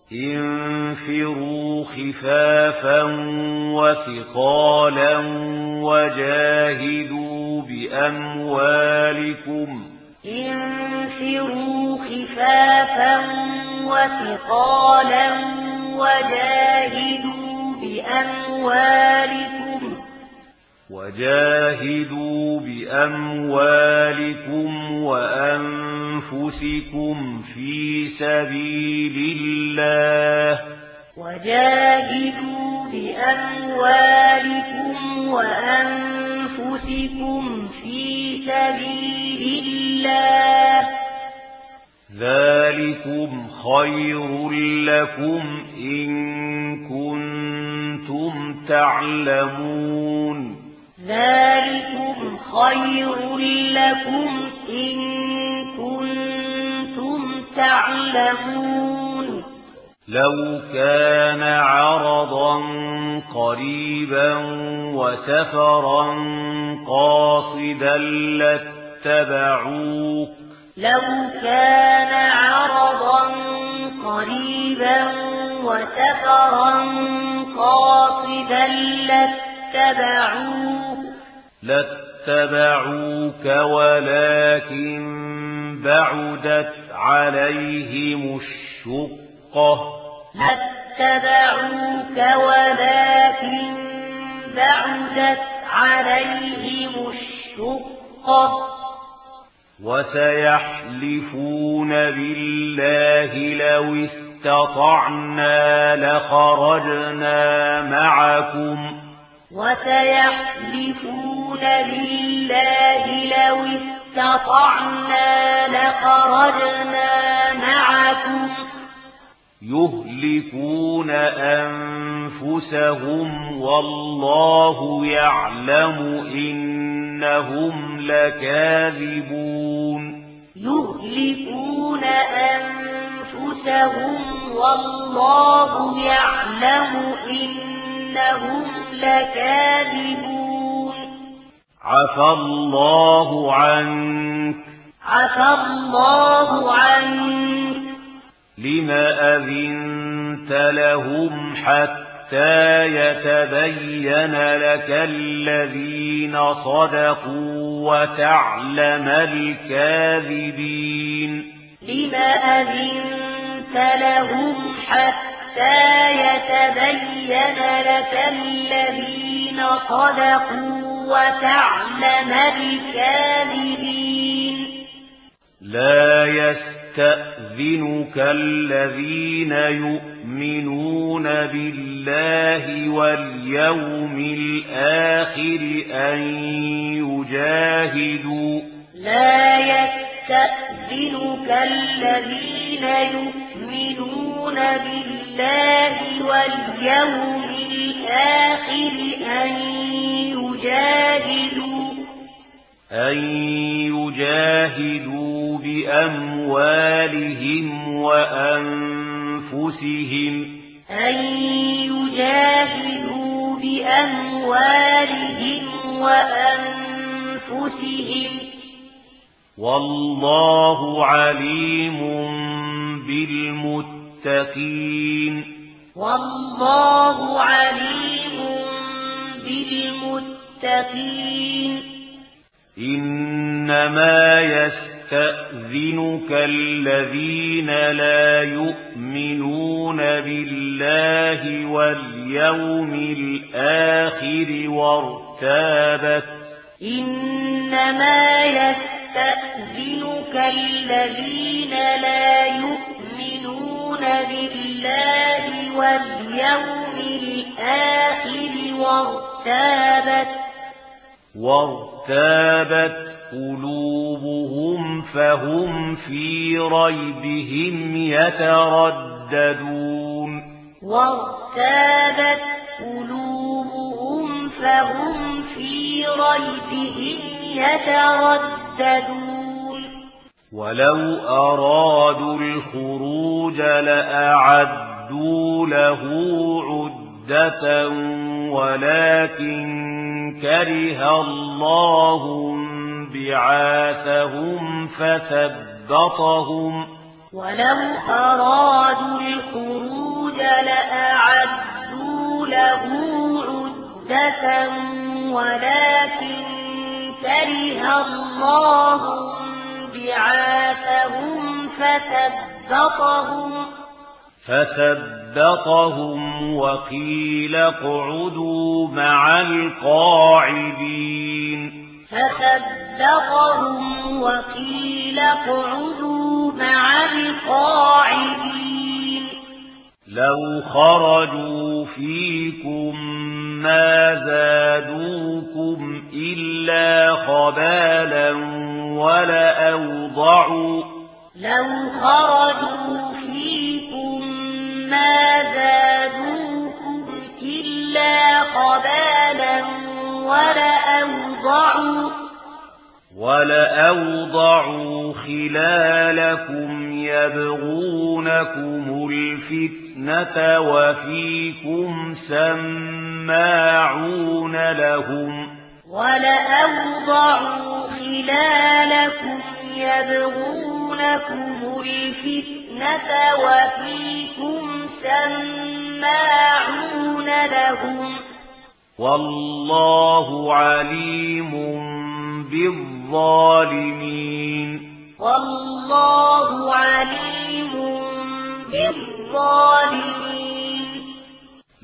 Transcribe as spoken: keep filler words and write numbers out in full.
انفروا خفافا وثقالا وجاهدوا بأموالكم انفروا خفافا وثقالا وجاهدوا بأموالكم وجاهدوا بأموالكم وأنفسكم في سبيل الله وجاهدوا بأموالكم وأنفسكم في سبيل الله ذلكم خير لكم إن كنتم تعلمون ذلكم خير لكم إن كنتم تعلمون لو كان عرضا قريبا وسفرا قاصدا لاتبعوك لو كان عرضا قريبا وسفرا قاصدا لاتبعوك لاتبعوك ولكن بعدت عليهم الشقة لاتبعوك ولكن بعدت عليهم الشقة وسيحلفون بالله لو استطعنا لخرجنا معكم وسيحلفون بالله لو استطعنا لخرجنا معكم يهلكون أنفسهم والله يعلم إنهم لكاذبون يهلكون أنفسهم والله يعلم إنهم لكاذبون عفى الله عنك عفى الله عنك لما أذنت لهم حتى يتبين لك الذين صدقوا وتعلم الكاذبين لما أذنت لهم حتى يتبين لك الذين صدقوا وتعلم الكاذبين لا يستأذنك الذين يؤمنون بالله واليوم الآخر أن يجاهدوا لا يستأذنك الذين يؤمنون بالله واليوم الآخر أن يجاهدوا أن يجاهدوا بأموالهم وأنفسهم أن يجاهدوا بأموالهم وأنفسهم والله عليم بالمتقين والله عليم بالمتقين إنما يستأذنك الذين لا يؤمنون بالله واليوم الآخر وارتابت إنما يستأذنك الذين لا يؤمنون بالله واليوم الآخر وارتابت وارتابت قلوبهم فهم في ريبهم يترددون وارتابت قلوبهم فهم في ريبهم يترددون ولو أرادوا الخروج لأعدوا له عدة ولكن كره الله بعاثهم فثبطهم ولو أرادوا الخروج وأعدوا له عدة ولكن كره الله بعاثهم فثبطهم فثبطهم وقيل اقعدوا مع القاعدين فثبطهم وقيل اقعدوا مع القاعدين لو خرجوا فيكم ما زادوكم إلا خبالا ولأوضعوا لو خرجوا فيكم ما زادوكم إلا خبالا ولأوضعوا ولأوضعوا خلالكم يبغونكم الفتنة وفيكم سماعون لهم ولأوضعوا خلالكم يبغونكم الفتنة وفيكم سماعون لهم والله عليم بالظالمين والله عليم بالظالمين